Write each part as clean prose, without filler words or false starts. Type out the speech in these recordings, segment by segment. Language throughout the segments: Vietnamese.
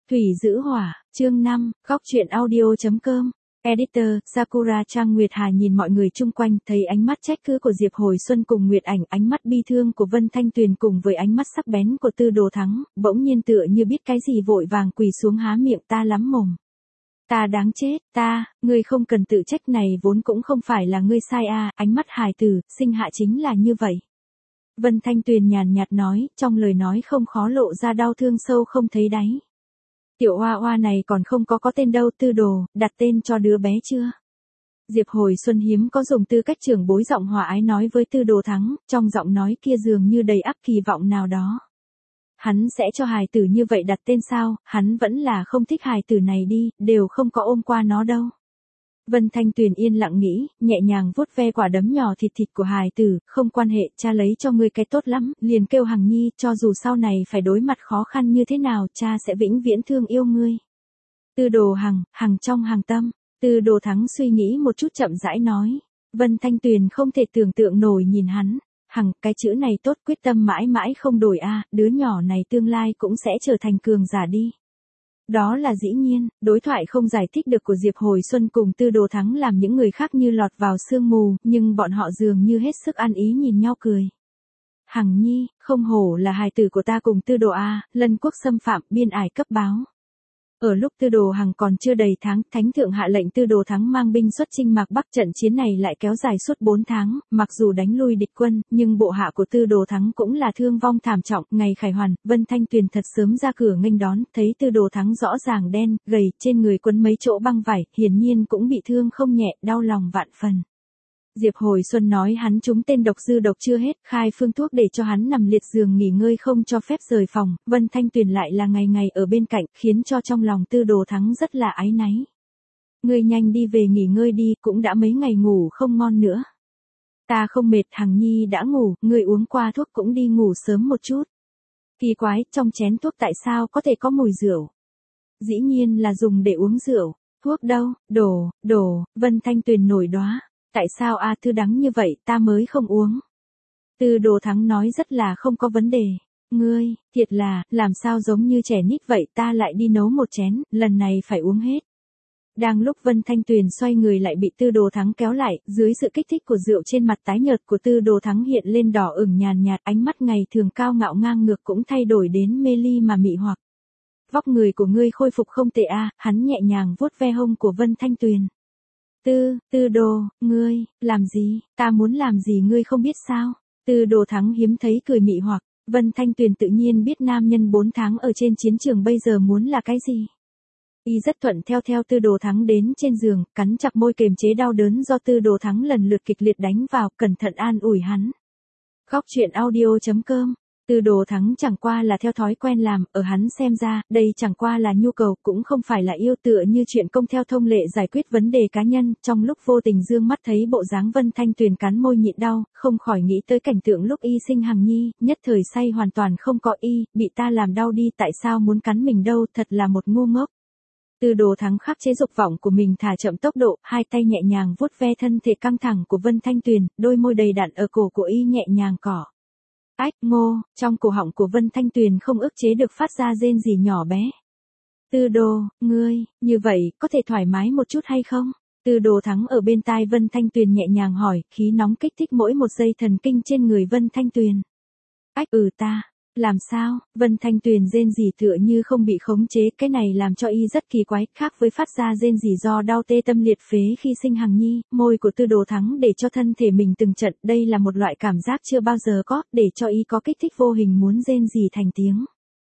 Thủy giữ hỏa, chương 5, góc truyện audio.com. Editor, Sakura Trang Nguyệt Hà nhìn mọi người chung quanh, thấy ánh mắt trách cứ của Diệp Hồi Xuân cùng Nguyệt Ảnh, ánh mắt bi thương của Vân Thanh Tuyền cùng với ánh mắt sắc bén của Tư Đồ Thắng, bỗng nhiên tựa như biết cái gì vội vàng quỳ xuống há miệng ta lắm mồm. Ta đáng chết, ngươi không cần tự trách, này vốn cũng không phải là ngươi sai à, ánh mắt hài tử, sinh hạ chính là như vậy. Vân Thanh Tuyền nhàn nhạt nói, trong lời nói không khó lộ ra đau thương sâu không thấy đáy. Tiểu Hoa Hoa này còn không có tên đâu, Tư Đồ, đặt tên cho đứa bé chưa? Diệp Hồi Xuân hiếm có dùng tư cách trưởng bối giọng hòa ái nói với Tư Đồ Thắng, trong giọng nói kia dường như đầy ắp kỳ vọng nào đó. Hắn sẽ cho hài tử như vậy đặt tên sao, hắn vẫn là không thích hài tử này đi, đều không có ôm qua nó đâu. Vân Thanh Tuyền yên lặng nghĩ, nhẹ nhàng vuốt ve quả đấm nhỏ thịt của hài tử, không quan hệ, cha lấy cho ngươi cái tốt lắm, liền kêu Hằng Nhi, cho dù sau này phải đối mặt khó khăn như thế nào, cha sẽ vĩnh viễn thương yêu ngươi. Tư Đồ Hằng trong hàng tâm, Tư Đồ Thắng suy nghĩ một chút chậm rãi nói. Vân Thanh Tuyền không thể tưởng tượng nổi nhìn hắn, Hằng, cái chữ này tốt, quyết tâm mãi mãi không đổi a, đứa nhỏ này tương lai cũng sẽ trở thành cường giả đi. Đó là dĩ nhiên, đối thoại không giải thích được của Diệp Hồi Xuân cùng Tư Đồ Thắng làm những người khác như lọt vào sương mù, nhưng bọn họ dường như hết sức ăn ý nhìn nhau cười. Hằng Nhi, không hổ là hài tử của ta cùng Tư Đồ a, lân quốc xâm phạm, biên ải cấp báo. Ở lúc Tư Đồ Hằng còn chưa đầy tháng, Thánh thượng hạ lệnh Tư Đồ Thắng mang binh xuất chinh Mạc Bắc, trận chiến này lại kéo dài suốt 4 tháng, mặc dù đánh lui địch quân, nhưng bộ hạ của Tư Đồ Thắng cũng là thương vong thảm trọng. Ngày khải hoàn, Vân Thanh Tuyền thật sớm ra cửa nghênh đón, thấy Tư Đồ Thắng rõ ràng đen, gầy, trên người quấn mấy chỗ băng vải, hiển nhiên cũng bị thương không nhẹ, đau lòng vạn phần. Diệp Hồi Xuân nói hắn trúng tên độc dư độc chưa hết, khai phương thuốc để cho hắn nằm liệt giường nghỉ ngơi không cho phép rời phòng, Vân Thanh Tuyền lại là ngày ngày ở bên cạnh, khiến cho trong lòng Tư Đồ Thắng rất là áy náy. Ngươi nhanh đi về nghỉ ngơi đi, cũng đã mấy ngày ngủ không ngon nữa. Ta không mệt, Hằng Nhi đã ngủ, ngươi uống qua thuốc cũng đi ngủ sớm một chút. Kỳ quái, trong chén thuốc tại sao có thể có mùi rượu? Dĩ nhiên là dùng để uống rượu, thuốc đâu, đồ, Vân Thanh Tuyền nổi đoá. Tại sao a, thư đắng như vậy ta mới không uống. Tư Đồ Thắng nói rất là không có vấn đề. Ngươi, thiệt là, làm sao giống như trẻ nít vậy, ta lại đi nấu một chén, lần này phải uống hết. Đang lúc Vân Thanh Tuyền xoay người lại bị Tư Đồ Thắng kéo lại, dưới sự kích thích của rượu trên mặt tái nhợt của Tư Đồ Thắng hiện lên đỏ ửng nhàn nhạt, ánh mắt ngày thường cao ngạo ngang ngược cũng thay đổi đến mê ly mà mị hoặc. Vóc người của ngươi khôi phục không tệ a, hắn nhẹ nhàng vuốt ve hông của Vân Thanh Tuyền. Tư Đồ, ngươi, làm gì, ta muốn làm gì ngươi không biết sao? Tư Đồ Thắng hiếm thấy cười mị hoặc, Vân Thanh Tuyền tự nhiên biết nam nhân 4 tháng ở trên chiến trường bây giờ muốn là cái gì. Y rất thuận theo Tư Đồ Thắng đến trên giường, cắn chặt môi kềm chế đau đớn do Tư Đồ Thắng lần lượt kịch liệt đánh vào, cẩn thận an ủi hắn. Góc truyện audio.com. Tư Đồ Thắng chẳng qua là theo thói quen làm, ở hắn xem ra, đây chẳng qua là nhu cầu, cũng không phải là yêu, tựa như chuyện công theo thông lệ giải quyết vấn đề cá nhân. Trong lúc vô tình dương mắt thấy bộ dáng Vân Thanh Tuyền cắn môi nhịn đau, không khỏi nghĩ tới cảnh tượng lúc y sinh Hằng Nhi, nhất thời say hoàn toàn không có y, bị ta làm đau đi, tại sao muốn cắn mình đâu, thật là một ngu ngốc. Tư Đồ Thắng khắc chế dục vọng của mình, thả chậm tốc độ, hai tay nhẹ nhàng vuốt ve thân thể căng thẳng của Vân Thanh Tuyền, đôi môi đầy đặn ở cổ của y nhẹ nhàng cỏ. Ách, trong cổ họng của Vân Thanh Tuyền không ức chế được phát ra rên rỉ nhỏ bé. Tư Đồ, ngươi, như vậy, có thể thoải mái một chút hay không? Tư Đồ Thắng ở bên tai Vân Thanh Tuyền nhẹ nhàng hỏi, khí nóng kích thích mỗi một giây thần kinh trên người Vân Thanh Tuyền. Ách, ta, làm sao? Vân Thanh Tuyền rên rỉ tựa như không bị khống chế, cái này làm cho y rất kỳ quái, khác với phát ra rên rỉ do đau tê tâm liệt phế khi sinh Hằng Nhi, môi của Tư Đồ Thắng để cho thân thể mình từng trận, đây là một loại cảm giác chưa bao giờ có, để cho y có kích thích vô hình muốn rên rỉ thành tiếng.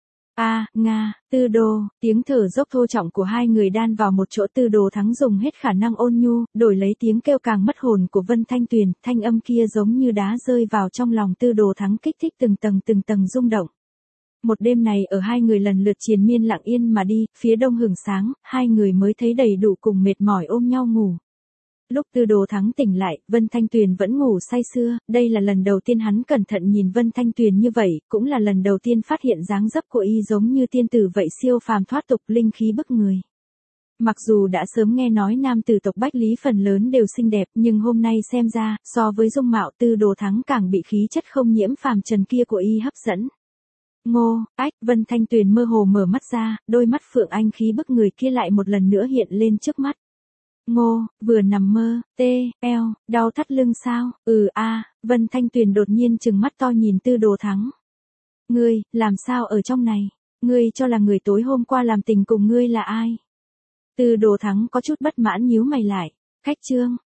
Tư Đồ, tiếng thở dốc thô trọng của hai người đan vào một chỗ. Tư Đồ Thắng dùng hết khả năng ôn nhu, đổi lấy tiếng kêu càng mất hồn của Vân Thanh Tuyền, thanh âm kia giống như đá rơi vào trong lòng Tư Đồ Thắng, kích thích từng tầng rung động. Một đêm này ở hai người lần lượt triền miên lặng yên mà đi, phía đông hửng sáng, hai người mới thấy đầy đủ cùng mệt mỏi ôm nhau ngủ. Lúc Tư Đồ Thắng tỉnh lại, Vân Thanh Tuyền vẫn ngủ say sưa, đây là lần đầu tiên hắn cẩn thận nhìn Vân Thanh Tuyền như vậy, cũng là lần đầu tiên phát hiện dáng dấp của y giống như tiên tử vậy, siêu phàm thoát tục, linh khí bức người. Mặc dù đã sớm nghe nói nam tử tộc Bách Lý phần lớn đều xinh đẹp, nhưng hôm nay xem ra, so với dung mạo Tư Đồ Thắng càng bị khí chất không nhiễm phàm trần kia của y hấp dẫn. Ngô, ách, Vân Thanh Tuyền mơ hồ mở mắt ra, đôi mắt Phượng Anh khí bức người kia lại một lần nữa hiện lên trước mắt. Ngô, vừa nằm mơ, eo, đau thắt lưng sao, Vân Thanh Tuyền đột nhiên trừng mắt to nhìn Tư Đồ Thắng. Ngươi, làm sao ở trong này? Ngươi cho là người tối hôm qua làm tình cùng ngươi là ai? Tư Đồ Thắng có chút bất mãn nhíu mày lại. Khách Trương,